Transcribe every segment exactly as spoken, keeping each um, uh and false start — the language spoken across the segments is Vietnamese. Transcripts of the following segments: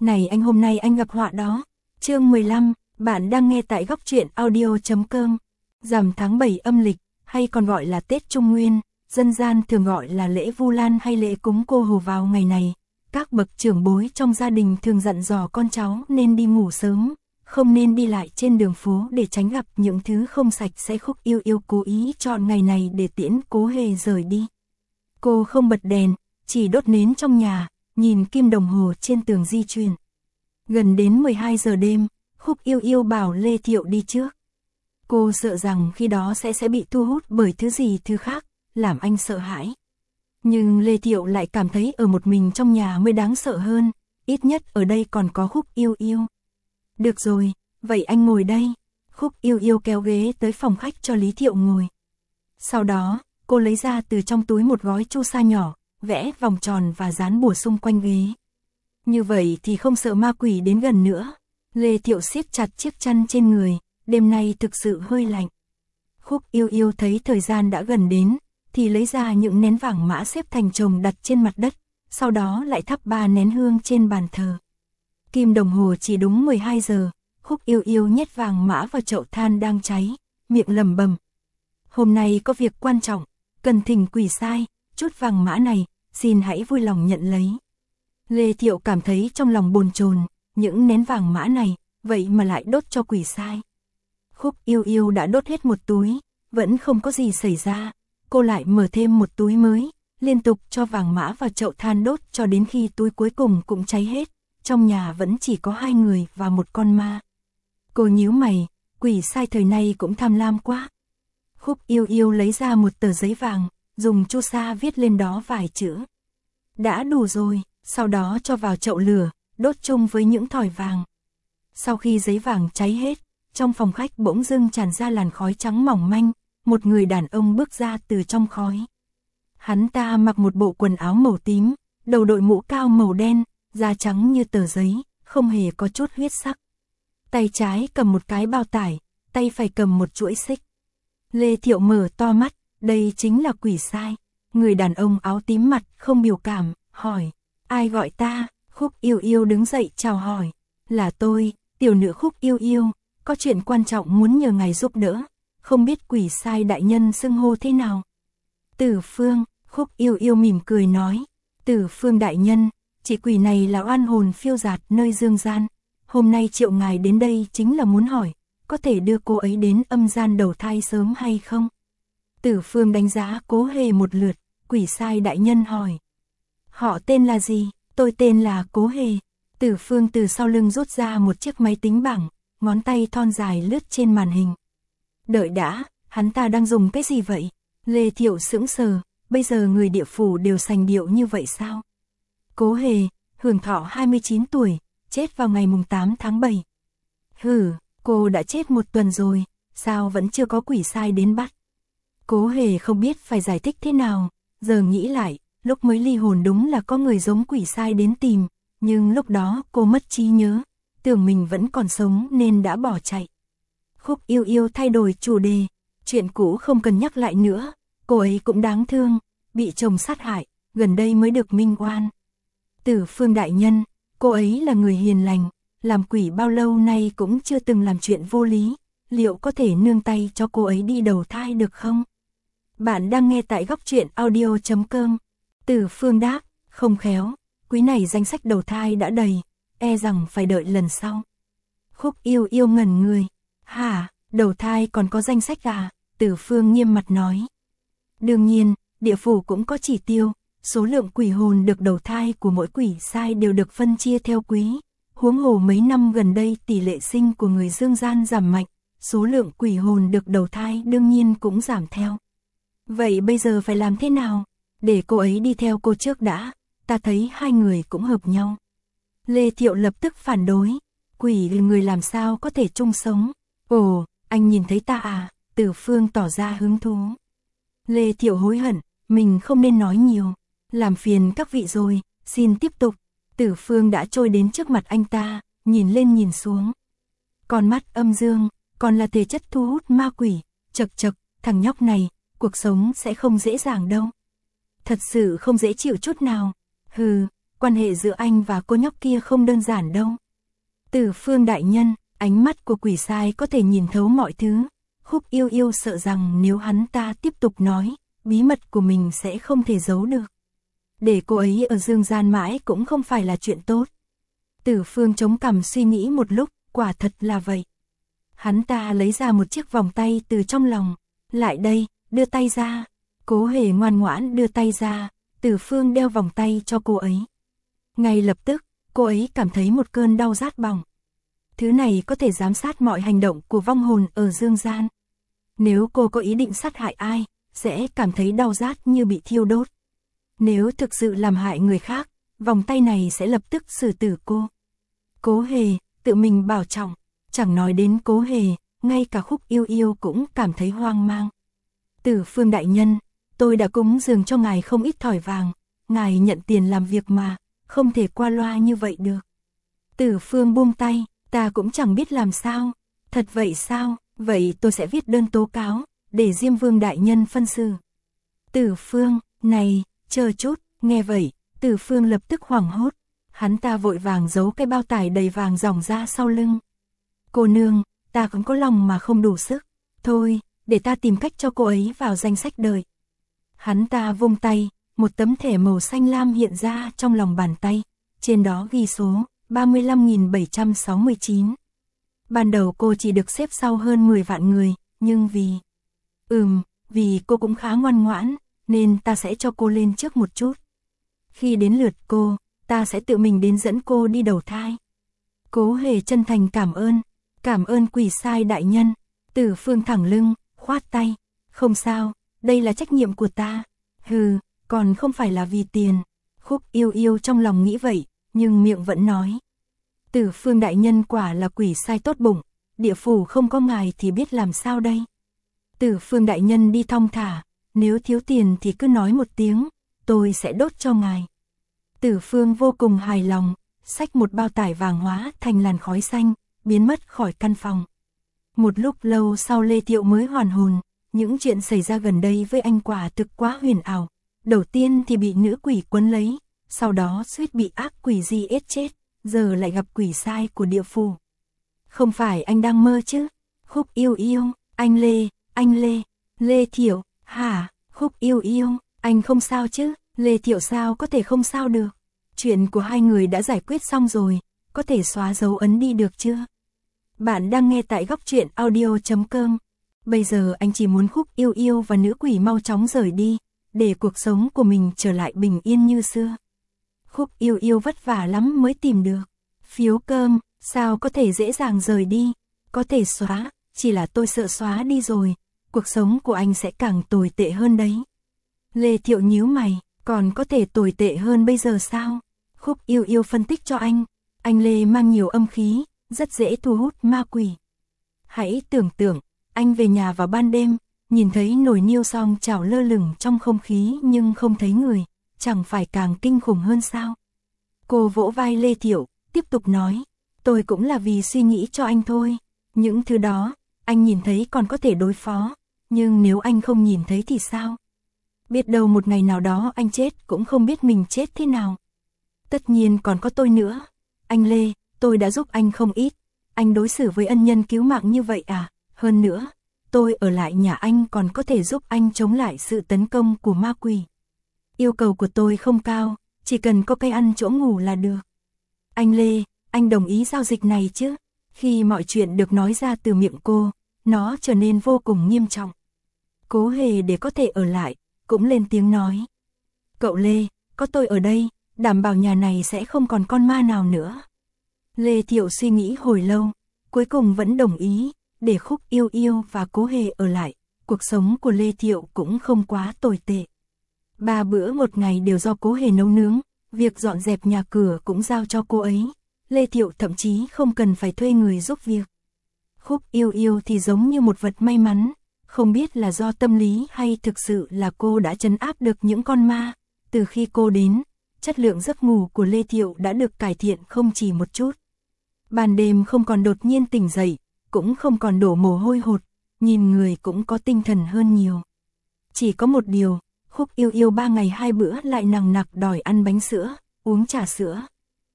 Này anh, hôm nay anh gặp họa đó. Chương mười lăm, bạn đang nghe tại góc truyện audio.com. Rằm tháng bảy âm lịch, hay còn gọi là Tết Trung Nguyên, dân gian thường gọi là lễ Vu Lan hay lễ cúng cô Hồ vào ngày này. Các bậc trưởng bối trong gia đình thường dặn dò con cháu nên đi ngủ sớm, không nên đi lại trên đường phố để tránh gặp những thứ không sạch sẽ. Khúc Yêu Yêu cố ý chọn ngày này để tiễn Cố Hề rời đi. Cô không bật đèn, chỉ đốt nến trong nhà, nhìn kim đồng hồ trên tường di chuyển. Gần đến mười hai giờ đêm, Khúc Yêu Yêu bảo Lê Thiệu đi trước. Cô sợ rằng khi đó sẽ sẽ bị thu hút bởi thứ gì thứ khác, làm anh sợ hãi. Nhưng Lê Thiệu lại cảm thấy ở một mình trong nhà mới đáng sợ hơn, ít nhất ở đây còn có Khúc Yêu Yêu. Được rồi, vậy anh ngồi đây. Khúc Yêu Yêu kéo ghế tới phòng khách cho Lý Thiệu ngồi. Sau đó, cô lấy ra từ trong túi một gói chu sa nhỏ, vẽ vòng tròn và dán bùa xung quanh ghế. Như vậy thì không sợ ma quỷ đến gần nữa. Lê Thiệu siết chặt chiếc chăn trên người, đêm nay thực sự hơi lạnh. Khúc Yêu Yêu thấy thời gian đã gần đến, thì lấy ra những nén vàng mã xếp thành chồng đặt trên mặt đất, sau đó lại thắp ba nén hương trên bàn thờ. Kim đồng hồ chỉ đúng mười hai giờ, Khúc Yêu Yêu nhét vàng mã vào chậu than đang cháy, miệng lẩm bẩm: hôm nay có việc quan trọng, cần thỉnh quỷ sai, chút vàng mã này, xin hãy vui lòng nhận lấy. Lê Thiệu cảm thấy trong lòng bồn chồn, những nén vàng mã này, vậy mà lại đốt cho quỷ sai. Khúc Yêu Yêu đã đốt hết một túi, vẫn không có gì xảy ra, cô lại mở thêm một túi mới, liên tục cho vàng mã vào chậu than đốt cho đến khi túi cuối cùng cũng cháy hết, trong nhà vẫn chỉ có hai người và một con ma. Cô nhíu mày, quỷ sai thời nay cũng tham lam quá. Khúc Yêu Yêu lấy ra một tờ giấy vàng, dùng chu sa viết lên đó vài chữ. Đã đủ rồi, sau đó cho vào chậu lửa, đốt chung với những thỏi vàng. Sau khi giấy vàng cháy hết, trong phòng khách bỗng dưng tràn ra làn khói trắng mỏng manh, một người đàn ông bước ra từ trong khói. Hắn ta mặc một bộ quần áo màu tím, đầu đội mũ cao màu đen, da trắng như tờ giấy, không hề có chút huyết sắc. Tay trái cầm một cái bao tải, tay phải cầm một chuỗi xích. Lê Thiệu mở to mắt, đây chính là quỷ sai. Người đàn ông áo tím mặt không biểu cảm, hỏi: ai gọi ta? Khúc Yêu Yêu đứng dậy chào hỏi: là tôi, tiểu nữ Khúc Yêu Yêu, có chuyện quan trọng muốn nhờ ngài giúp đỡ, không biết quỷ sai đại nhân xưng hô thế nào? Tử Phương. Khúc Yêu Yêu mỉm cười nói: Tử Phương đại nhân, chị quỷ này là oan hồn phiêu dạt nơi dương gian, hôm nay triệu ngài đến đây chính là muốn hỏi, có thể đưa cô ấy đến âm gian đầu thai sớm hay không? Tử Phương đánh giá Cố Hề một lượt, quỷ sai đại nhân hỏi: họ tên là gì? Tôi tên là Cố Hề. Tử Phương từ sau lưng rút ra một chiếc máy tính bảng, ngón tay thon dài lướt trên màn hình. Đợi đã, hắn ta đang dùng cái gì vậy? Lê Thiệu sững sờ, bây giờ người địa phủ đều sành điệu như vậy sao? Cố Hề, hưởng thọ hai mươi chín tuổi, chết vào ngày mùng tám tháng bảy. Hừ, cô đã chết một tuần rồi, sao vẫn chưa có quỷ sai đến bắt? Cố Hề không biết phải giải thích thế nào, giờ nghĩ lại, lúc mới ly hồn đúng là có người giống quỷ sai đến tìm, nhưng lúc đó cô mất trí nhớ, tưởng mình vẫn còn sống nên đã bỏ chạy. Khúc Yêu Yêu thay đổi chủ đề, chuyện cũ không cần nhắc lại nữa, cô ấy cũng đáng thương, bị chồng sát hại, gần đây mới được minh oan. Tử Phương đại nhân, cô ấy là người hiền lành, làm quỷ bao lâu nay cũng chưa từng làm chuyện vô lý, liệu có thể nương tay cho cô ấy đi đầu thai được không? Bạn đang nghe tại góc truyện audio.com. Tử Phương đáp: không khéo, quý này danh sách đầu thai đã đầy, e rằng phải đợi lần sau. Khúc Yêu Yêu ngẩn người: hả, đầu thai còn có danh sách à? Tử Phương nghiêm mặt nói: đương nhiên, địa phủ cũng có chỉ tiêu, số lượng quỷ hồn được đầu thai của mỗi quỷ sai đều được phân chia theo quý. Huống hồ mấy năm gần đây tỷ lệ sinh của người dương gian giảm mạnh, số lượng quỷ hồn được đầu thai đương nhiên cũng giảm theo. Vậy bây giờ phải làm thế nào? Để cô ấy đi theo cô trước đã, ta thấy hai người cũng hợp nhau. Lê Thiệu lập tức phản đối: quỷ người làm sao có thể chung sống? Ồ, anh nhìn thấy ta à? Tử Phương tỏ ra hứng thú. Lê Thiệu hối hận, mình không nên nói nhiều, làm phiền các vị rồi, xin tiếp tục. Tử Phương đã trôi đến trước mặt anh ta, nhìn lên nhìn xuống. Con mắt âm dương, còn là thể chất thu hút ma quỷ, chật chật, thằng nhóc này, cuộc sống sẽ không dễ dàng đâu. Thật sự không dễ chịu chút nào. Hừ, quan hệ giữa anh và cô nhóc kia không đơn giản đâu. Tử Phương đại nhân, ánh mắt của quỷ sai có thể nhìn thấu mọi thứ. Khúc Yêu Yêu sợ rằng nếu hắn ta tiếp tục nói, bí mật của mình sẽ không thể giấu được. Để cô ấy ở dương gian mãi cũng không phải là chuyện tốt. Tử Phương chống cằm suy nghĩ một lúc, quả thật là vậy. Hắn ta lấy ra một chiếc vòng tay từ trong lòng. Lại đây, đưa tay ra. Cố Hề ngoan ngoãn đưa tay ra, Tử Phương đeo vòng tay cho cô ấy. Ngay lập tức, cô ấy cảm thấy một cơn đau rát bỏng. Thứ này có thể giám sát mọi hành động của vong hồn ở dương gian. Nếu cô có ý định sát hại ai, sẽ cảm thấy đau rát như bị thiêu đốt. Nếu thực sự làm hại người khác, vòng tay này sẽ lập tức xử tử cô. Cố Hề, tự mình bảo trọng, chẳng nói đến Cố Hề, ngay cả Khúc Yêu Yêu cũng cảm thấy hoang mang. Tử Phương đại nhân, tôi đã cúng dường cho ngài không ít thỏi vàng, ngài nhận tiền làm việc mà, không thể qua loa như vậy được. Tử Phương buông tay, ta cũng chẳng biết làm sao. Thật vậy sao? Vậy tôi sẽ viết đơn tố cáo, để Diêm Vương đại nhân phân xử. Tử Phương, này, chờ chút, nghe vậy, Tử Phương lập tức hoảng hốt. Hắn ta vội vàng giấu cái bao tải đầy vàng ròng ra sau lưng. Cô nương, ta cũng có lòng mà không đủ sức. Thôi, để ta tìm cách cho cô ấy vào danh sách đời. Hắn ta vung tay, một tấm thẻ màu xanh lam hiện ra trong lòng bàn tay. Trên đó ghi số ba mươi lăm nghìn bảy trăm sáu mươi chín. Ban đầu cô chỉ được xếp sau hơn mười vạn người, nhưng vì... Ừm, vì cô cũng khá ngoan ngoãn, nên ta sẽ cho cô lên trước một chút. Khi đến lượt cô, ta sẽ tự mình đến dẫn cô đi đầu thai. Cố Hề chân thành cảm ơn, cảm ơn quỷ sai đại nhân. Tử Phương thẳng lưng, khoát tay. Không sao, đây là trách nhiệm của ta. Hừ, còn không phải là vì tiền. Khúc Yêu Yêu trong lòng nghĩ vậy, nhưng miệng vẫn nói. Tử Phương đại nhân quả là quỷ sai tốt bụng, địa phủ không có ngài thì biết làm sao đây. Tử Phương đại nhân đi thong thả, nếu thiếu tiền thì cứ nói một tiếng, tôi sẽ đốt cho ngài. Tử Phương vô cùng hài lòng, xách một bao tải vàng hóa thành làn khói xanh, biến mất khỏi căn phòng. Một lúc lâu sau Lê Thiệu mới hoàn hồn, những chuyện xảy ra gần đây với anh quả thực quá huyền ảo. Đầu tiên thì bị nữ quỷ quấn lấy, sau đó suýt bị ác quỷ di ết chết, giờ lại gặp quỷ sai của địa phủ. Không phải anh đang mơ chứ? Khúc Yêu Yêu, anh Lê, anh Lê, Lê Thiệu, hả? Khúc Yêu Yêu, anh không sao chứ? Lê Thiệu sao có thể không sao được? Chuyện của hai người đã giải quyết xong rồi, có thể xóa dấu ấn đi được chưa? Bạn đang nghe tại góc truyện audio chấm com. Bây giờ anh chỉ muốn Khúc Yêu Yêu và nữ quỷ mau chóng rời đi, để cuộc sống của mình trở lại bình yên như xưa. Khúc Yêu Yêu vất vả lắm mới tìm được phiếu cơm, sao có thể dễ dàng rời đi, có thể xóa, chỉ là tôi sợ xóa đi rồi, cuộc sống của anh sẽ càng tồi tệ hơn đấy. Lê Thiệu nhíu mày, còn có thể tồi tệ hơn bây giờ sao? Khúc Yêu Yêu phân tích cho anh, anh Lê mang nhiều âm khí, rất dễ thu hút ma quỷ. Hãy tưởng tượng, anh về nhà vào ban đêm, nhìn thấy nồi niêu song chảo lơ lửng trong không khí nhưng không thấy người, chẳng phải càng kinh khủng hơn sao? Cô vỗ vai Lê Thiệu, tiếp tục nói, tôi cũng là vì suy nghĩ cho anh thôi. Những thứ đó, anh nhìn thấy còn có thể đối phó, nhưng nếu anh không nhìn thấy thì sao? Biết đâu một ngày nào đó anh chết cũng không biết mình chết thế nào. Tất nhiên còn có tôi nữa. Anh Lê, tôi đã giúp anh không ít. Anh đối xử với ân nhân cứu mạng như vậy à? Hơn nữa, tôi ở lại nhà anh còn có thể giúp anh chống lại sự tấn công của ma quỷ. Yêu cầu của tôi không cao, chỉ cần có cây ăn chỗ ngủ là được. Anh Lê, anh đồng ý giao dịch này chứ? Khi mọi chuyện được nói ra từ miệng cô, nó trở nên vô cùng nghiêm trọng. Cố Hề để có thể ở lại, cũng lên tiếng nói. Cậu Lê, có tôi ở đây, đảm bảo nhà này sẽ không còn con ma nào nữa. Lê Thiệu suy nghĩ hồi lâu, cuối cùng vẫn đồng ý, để Khúc Yêu Yêu và Cố Hề ở lại. Cuộc sống của Lê Thiệu cũng không quá tồi tệ. Ba bữa một ngày đều do Cố Hề nấu nướng, việc dọn dẹp nhà cửa cũng giao cho cô ấy. Lê Thiệu thậm chí không cần phải thuê người giúp việc. Khúc Yêu Yêu thì giống như một vật may mắn, không biết là do tâm lý hay thực sự là cô đã trấn áp được những con ma. Từ khi cô đến, chất lượng giấc ngủ của Lê Thiệu đã được cải thiện không chỉ một chút. Ban đêm không còn đột nhiên tỉnh dậy, cũng không còn đổ mồ hôi hột, nhìn người cũng có tinh thần hơn nhiều. Chỉ có một điều, Khúc Yêu Yêu ba ngày hai bữa lại nằng nặc đòi ăn bánh sữa, uống trà sữa.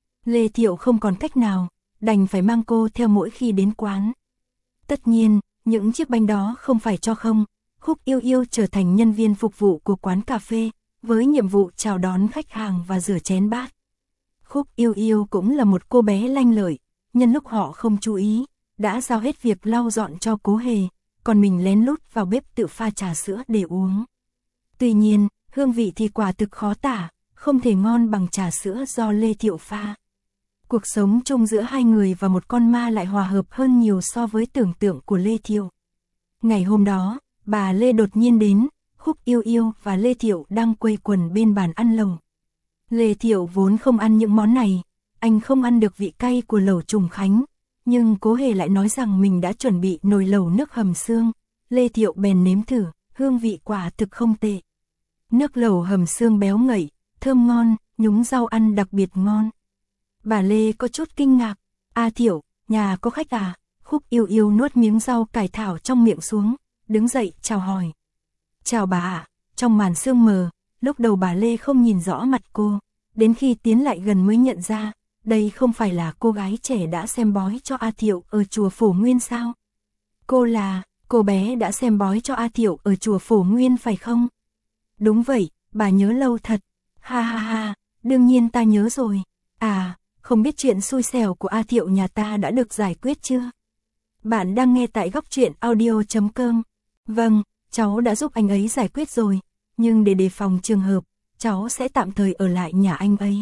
Lê Thiệu không còn cách nào, đành phải mang cô theo mỗi khi đến quán. Tất nhiên, những chiếc bánh đó không phải cho không, Khúc Yêu Yêu trở thành nhân viên phục vụ của quán cà phê, với nhiệm vụ chào đón khách hàng và rửa chén bát. Khúc Yêu Yêu cũng là một cô bé lanh lợi, nhân lúc họ không chú ý, đã giao hết việc lau dọn cho Cố Hề, còn mình lén lút vào bếp tự pha trà sữa để uống. Tuy nhiên, hương vị thì quả thực khó tả, không thể ngon bằng trà sữa do Lê Thiệu pha. Cuộc sống chung giữa hai người và một con ma lại hòa hợp hơn nhiều so với tưởng tượng của Lê Thiệu. Ngày hôm đó, bà Lê đột nhiên đến, Khúc Yêu Yêu và Lê Thiệu đang quây quần bên bàn ăn lẩu. Lê Thiệu vốn không ăn những món này, anh không ăn được vị cay của lẩu Trùng Khánh, nhưng Cố Hề lại nói rằng mình đã chuẩn bị nồi lẩu nước hầm xương. Lê Thiệu bèn nếm thử, hương vị quả thực không tệ. Nước lẩu hầm xương béo ngậy, thơm ngon, nhúng rau ăn đặc biệt ngon. Bà Lê có chút kinh ngạc, "A Thiệu, nhà có khách à?" Khúc Yêu Yêu nuốt miếng rau cải thảo trong miệng xuống, đứng dậy chào hỏi. "Chào bà ạ." Trong màn sương mờ, lúc đầu bà Lê không nhìn rõ mặt cô, đến khi tiến lại gần mới nhận ra, đây không phải là cô gái trẻ đã xem bói cho A Thiệu ở chùa Phổ Nguyên sao? Cô là, cô bé đã xem bói cho A Thiệu ở chùa Phổ Nguyên phải không? Đúng vậy, bà nhớ lâu thật. Ha ha ha, đương nhiên ta nhớ rồi. À, không biết chuyện xui xẻo của A Thiệu nhà ta đã được giải quyết chưa? Bạn đang nghe tại góc truyện audio chấm com. Vâng, cháu đã giúp anh ấy giải quyết rồi, nhưng để đề phòng trường hợp, cháu sẽ tạm thời ở lại nhà anh ấy.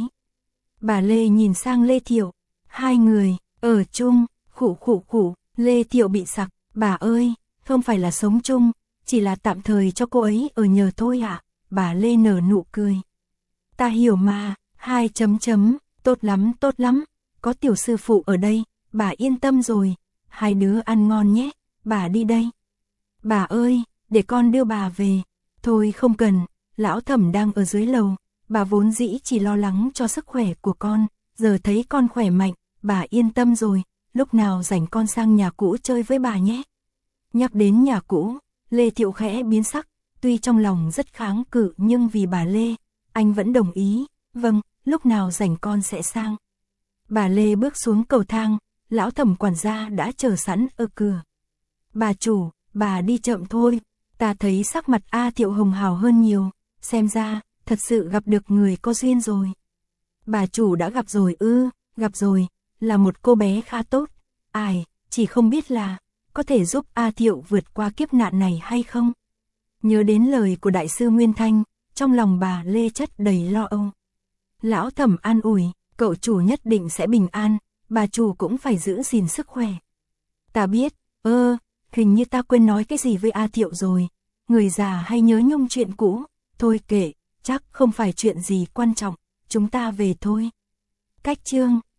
Bà Lê nhìn sang Lê Thiệu, hai người, ở chung, khụ khụ khụ, Lê Thiệu bị sặc, bà ơi, không phải là sống chung, chỉ là tạm thời cho cô ấy ở nhờ thôi ạ. Bà Lê nở nụ cười. Ta hiểu mà, hai chấm chấm, tốt lắm tốt lắm, có tiểu sư phụ ở đây, bà yên tâm rồi, hai đứa ăn ngon nhé, bà đi đây. Bà ơi, để con đưa bà về. Thôi không cần, lão Thẩm đang ở dưới lầu, bà vốn dĩ chỉ lo lắng cho sức khỏe của con, giờ thấy con khỏe mạnh, bà yên tâm rồi, lúc nào rảnh con sang nhà cũ chơi với bà nhé. Nhắc đến nhà cũ, Lê Thiệu khẽ biến sắc, tuy trong lòng rất kháng cự nhưng vì bà Lê, anh vẫn đồng ý, vâng, lúc nào rảnh con sẽ sang. Bà Lê bước xuống cầu thang, lão Thẩm quản gia đã chờ sẵn ở cửa. Bà chủ, bà đi chậm thôi, ta thấy sắc mặt A Thiệu hồng hào hơn nhiều, xem ra, thật sự gặp được người có duyên rồi. Bà chủ đã gặp rồi ư, gặp rồi, là một cô bé khá tốt, ai, chỉ không biết là, có thể giúp A Thiệu vượt qua kiếp nạn này hay không? Nhớ đến lời của Đại sư Nguyên Thanh, trong lòng bà Lê chất đầy lo âu. Lão Thẩm an ủi, cậu chủ nhất định sẽ bình an, bà chủ cũng phải giữ gìn sức khỏe. Ta biết, ơ, hình như ta quên nói cái gì với A Thiệu rồi, người già hay nhớ nhung chuyện cũ, thôi kệ, chắc không phải chuyện gì quan trọng, chúng ta về thôi. Cách chương